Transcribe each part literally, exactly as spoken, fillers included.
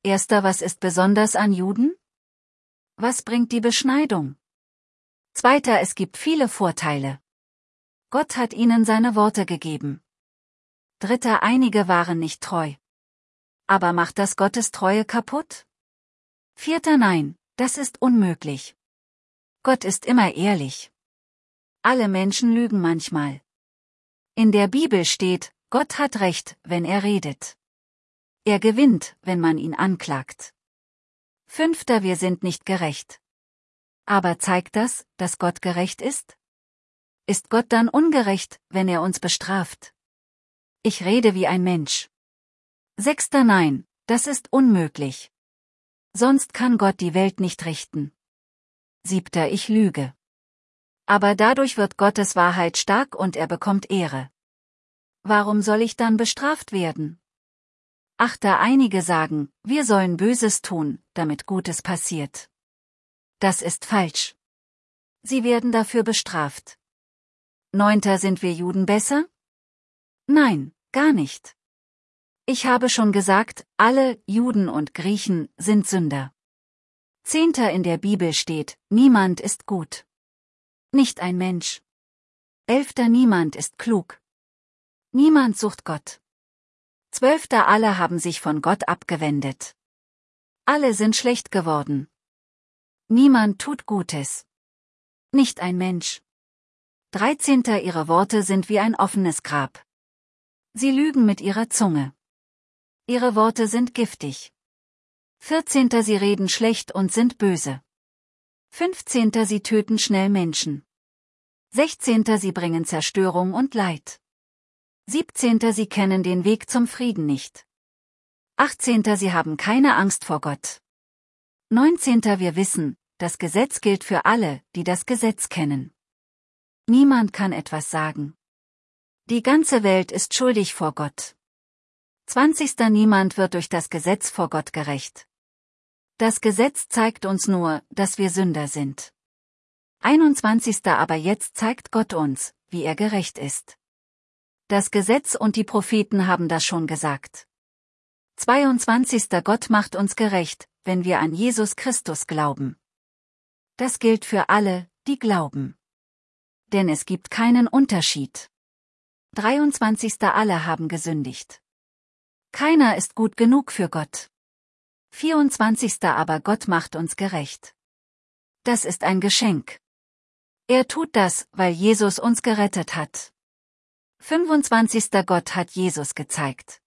Erster, was ist besonders an Juden? Was bringt die Beschneidung? Zweiter, es gibt viele Vorteile. Gott hat ihnen seine Worte gegeben. Dritter, einige waren nicht treu. Aber macht das Gottes Treue kaputt? Vierter, nein, das ist unmöglich. Gott ist immer ehrlich. Alle Menschen lügen manchmal. In der Bibel steht, Gott hat Recht, wenn er redet. Er gewinnt, wenn man ihn anklagt. Fünfter, wir sind nicht gerecht. Aber zeigt das, dass Gott gerecht ist? Ist Gott dann ungerecht, wenn er uns bestraft? Ich rede wie ein Mensch. Sechster, nein, das ist unmöglich. Sonst kann Gott die Welt nicht richten. Siebter, ich lüge. Aber dadurch wird Gottes Wahrheit stark und er bekommt Ehre. Warum soll ich dann bestraft werden? Achter, einige sagen, wir sollen Böses tun, damit Gutes passiert. Das ist falsch. Sie werden dafür bestraft. Neunter, sind wir Juden besser? Nein, gar nicht. Ich habe schon gesagt, alle Juden und Griechen sind Sünder. Zehnter, in der Bibel steht, niemand ist gut. Nicht ein Mensch. Elfter, niemand ist klug. Niemand sucht Gott. Zwölfter, alle haben sich von Gott abgewendet. Alle sind schlecht geworden. Niemand tut Gutes. Nicht ein Mensch. Dreizehnter, ihre Worte sind wie ein offenes Grab. Sie lügen mit ihrer Zunge. Ihre Worte sind giftig. Vierzehnter, sie reden schlecht und sind böse. Fünfzehnter, sie töten schnell Menschen. Sechzehnter, sie bringen Zerstörung und Leid. Siebzehnter, sie kennen den Weg zum Frieden nicht. Achtzehnter, sie haben keine Angst vor Gott. Neunzehnter, wir wissen, das Gesetz gilt für alle, die das Gesetz kennen. Niemand kann etwas sagen. Die ganze Welt ist schuldig vor Gott. Zwanzigster, niemand wird durch das Gesetz vor Gott gerecht. Das Gesetz zeigt uns nur, dass wir Sünder sind. Einundzwanzigster, aber jetzt zeigt Gott uns, wie er gerecht ist. Das Gesetz und die Propheten haben das schon gesagt. zweiundzwanzigster, Gott macht uns gerecht, wenn wir an Jesus Christus glauben. Das gilt für alle, die glauben. Denn es gibt keinen Unterschied. dreiundzwanzigster, alle haben gesündigt. Keiner ist gut genug für Gott. vierundzwanzigster, aber Gott macht uns gerecht. Das ist ein Geschenk. Er tut das, weil Jesus uns gerettet hat. fünfundzwanzigster, Gott hat Jesus gezeigt.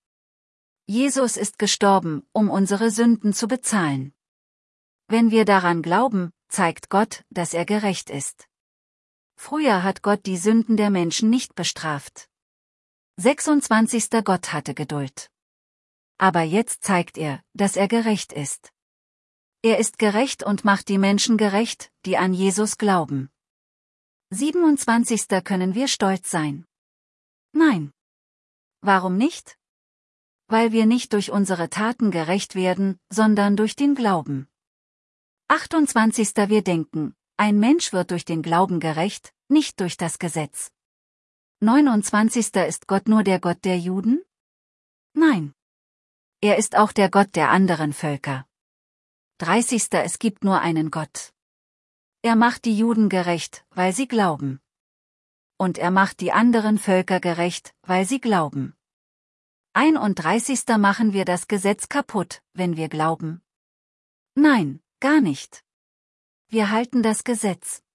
Jesus ist gestorben, um unsere Sünden zu bezahlen. Wenn wir daran glauben, zeigt Gott, dass er gerecht ist. Früher hat Gott die Sünden der Menschen nicht bestraft. sechsundzwanzigster, Gott hatte Geduld. Aber jetzt zeigt er, dass er gerecht ist. Er ist gerecht und macht die Menschen gerecht, die an Jesus glauben. siebenundzwanzigster, können wir stolz sein? Nein. Warum nicht? Weil wir nicht durch unsere Taten gerecht werden, sondern durch den Glauben. achtundzwanzigster, wir denken, ein Mensch wird durch den Glauben gerecht, nicht durch das Gesetz. neunundzwanzigster, ist Gott nur der Gott der Juden? Nein. Er ist auch der Gott der anderen Völker. dreißigster, es gibt nur einen Gott. Er macht die Juden gerecht, weil sie glauben. Und er macht die anderen Völker gerecht, weil sie glauben. einunddreißigster, machen wir das Gesetz kaputt, wenn wir glauben? Nein, gar nicht. Wir halten das Gesetz.